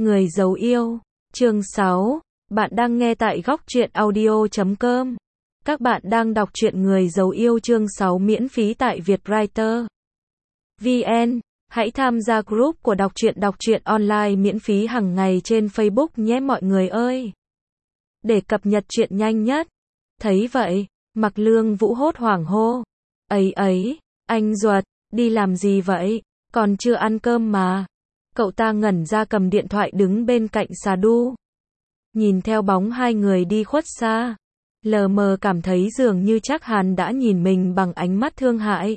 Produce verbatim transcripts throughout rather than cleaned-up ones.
Người giấu yêu, chương sáu. Bạn đang nghe tại góc truyện audio chấm com. Các bạn đang đọc truyện Người giấu yêu chương sáu miễn phí tại Vietwriter chấm vn. Hãy tham gia group của đọc truyện đọc truyện online miễn phí hàng ngày trên Facebook nhé mọi người ơi. Để cập nhật truyện nhanh nhất. Thấy vậy, Mạc Lương Vũ hốt hoảng hô. Ấy ấy, anh Duật, đi làm gì vậy? Còn chưa ăn cơm mà. Cậu ta ngẩn ra cầm điện thoại đứng bên cạnh xà đu. Nhìn theo bóng hai người đi khuất xa. Lờ mờ cảm thấy dường như Trác Hàn đã nhìn mình bằng ánh mắt thương hại.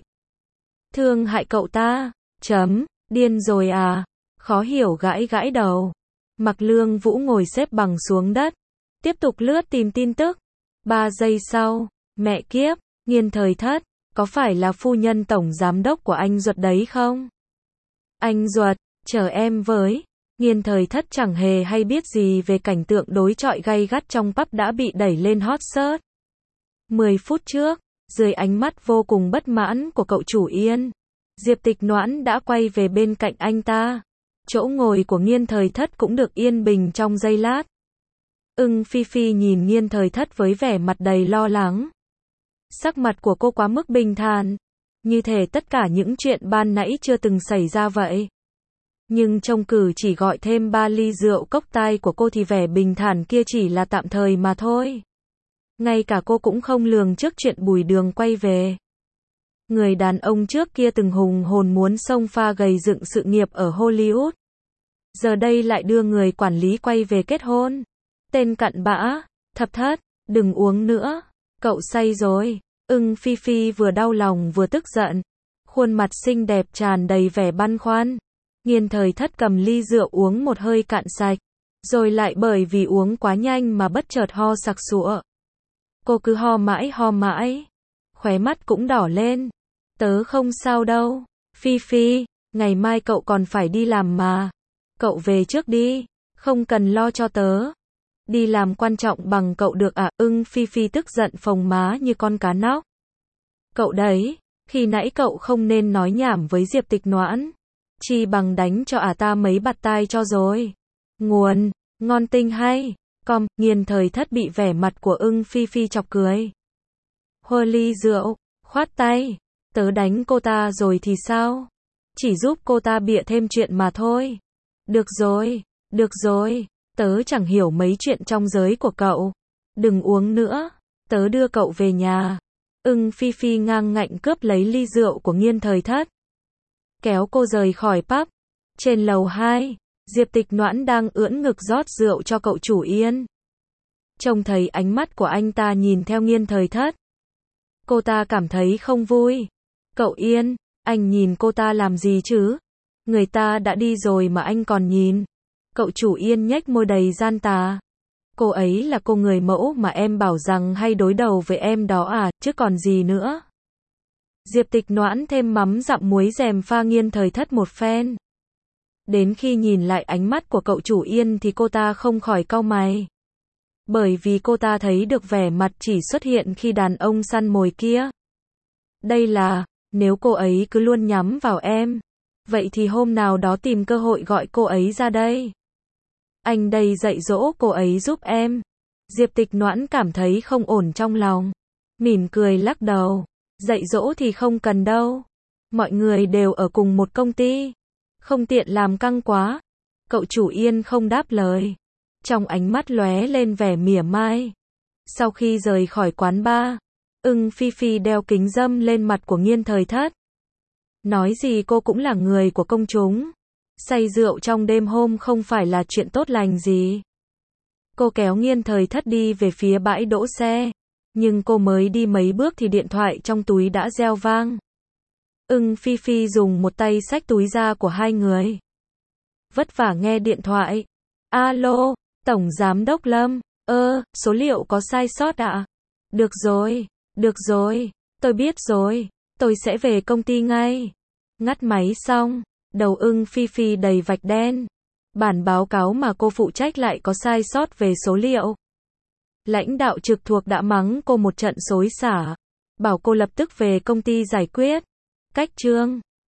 Thương hại cậu ta? Chấm, điên rồi à? Khó hiểu gãi gãi đầu. Mạc Lương Vũ ngồi xếp bằng xuống đất. Tiếp tục lướt tìm tin tức. Ba giây sau, mẹ kiếp, Nghiên Thời Thất, có phải là phu nhân tổng giám đốc của anh Duật đấy không? Anh Duật, chờ em với. Nghiên Thời Thất chẳng hề hay biết gì về cảnh tượng đối chọi gay gắt trong pub đã bị đẩy lên hot search. Mười phút trước, dưới ánh mắt vô cùng bất mãn của cậu chủ Yên, Diệp Tịch Noãn đã quay về bên cạnh anh ta. Chỗ ngồi của Nghiên Thời Thất cũng được yên bình trong giây lát. Ưng Phi Phi nhìn Nghiên Thời Thất với vẻ mặt đầy lo lắng. Sắc mặt của cô quá mức bình thản, như thể tất cả những chuyện ban nãy chưa từng xảy ra vậy. Nhưng trông cử chỉ gọi thêm ba ly rượu cốc tai của cô thì vẻ bình thản kia chỉ là tạm thời mà thôi. Ngay cả cô cũng không lường trước chuyện Bùi Đường quay về. Người đàn ông trước kia từng hùng hồn muốn xông pha gầy dựng sự nghiệp ở Hollywood. Giờ đây lại đưa người quản lý quay về kết hôn. Tên cặn bã, Thập Thất, đừng uống nữa. Cậu say rồi. Ưng Phi Phi vừa đau lòng vừa tức giận. Khuôn mặt xinh đẹp tràn đầy vẻ băn khoăn. Nghiên Thời Thất cầm ly rượu uống một hơi cạn sạch. Rồi lại bởi vì uống quá nhanh mà bất chợt ho sặc sụa. Cô cứ ho mãi ho mãi. Khóe mắt cũng đỏ lên. Tớ không sao đâu. Phi Phi, ngày mai cậu còn phải đi làm mà. Cậu về trước đi. Không cần lo cho tớ. Đi làm quan trọng bằng cậu được à? Ưng Phi Phi tức giận phồng má như con cá nóc. Cậu đấy, khi nãy cậu không nên nói nhảm với Diệp Tịch Noãn. Chi bằng đánh cho ả ta mấy bạt tai cho rồi. Nguồn, ngon tinh hay. Com, Nghiên Thời Thất bị vẻ mặt của Ưng Phi Phi chọc cười. Hơ ly rượu, khoát tay. Tớ đánh cô ta rồi thì sao? Chỉ giúp cô ta bịa thêm chuyện mà thôi. Được rồi, được rồi. Tớ chẳng hiểu mấy chuyện trong giới của cậu. Đừng uống nữa. Tớ đưa cậu về nhà. Ưng Phi Phi ngang ngạnh cướp lấy ly rượu của Nghiên Thời Thất. Kéo cô rời khỏi pub. Trên lầu hai, Diệp Tịch Noãn đang ưỡn ngực rót rượu cho cậu chủ Yên. Trông thấy ánh mắt của anh ta nhìn theo Nghiên Thời Thất. Cô ta cảm thấy không vui. Cậu Yên, anh nhìn cô ta làm gì chứ? Người ta đã đi rồi mà anh còn nhìn. Cậu chủ Yên nhếch môi đầy gian tà. Cô ấy là cô người mẫu mà em bảo rằng hay đối đầu với em đó à, chứ còn gì nữa. Diệp Tịch Noãn thêm mắm dặm muối rèm pha Nghiên Thời Thất một phen. Đến khi nhìn lại ánh mắt của cậu chủ Yên thì cô ta không khỏi cau mày. Bởi vì cô ta thấy được vẻ mặt chỉ xuất hiện khi đàn ông săn mồi kia. Đây là, nếu cô ấy cứ luôn nhắm vào em, vậy thì hôm nào đó tìm cơ hội gọi cô ấy ra đây. Anh đây dạy dỗ cô ấy giúp em. Diệp Tịch Noãn cảm thấy không ổn trong lòng. Mỉm cười lắc đầu. Dạy dỗ thì không cần đâu. Mọi người đều ở cùng một công ty. Không tiện làm căng quá. Cậu chủ Yên không đáp lời. Trong ánh mắt lóe lên vẻ mỉa mai. Sau khi rời khỏi quán bar, Ưng Phi Phi đeo kính râm lên mặt của Nghiên Thời Thất. Nói gì cô cũng là người của công chúng. Say rượu trong đêm hôm không phải là chuyện tốt lành gì. Cô kéo Nghiên Thời Thất đi về phía bãi đỗ xe. Nhưng cô mới đi mấy bước thì điện thoại trong túi đã reo vang. Ưng Phi Phi dùng một tay xách túi ra của hai người. Vất vả nghe điện thoại. Alo, Tổng Giám Đốc Lâm. Ơ, số liệu có sai sót ạ? À? Được rồi, được rồi, tôi biết rồi. Tôi sẽ về công ty ngay. Ngắt máy xong, đầu Ưng Phi Phi đầy vạch đen. Bản báo cáo mà cô phụ trách lại có sai sót về số liệu. Lãnh đạo trực thuộc đã mắng cô một trận xối xả. Bảo cô lập tức về công ty giải quyết. Cách chương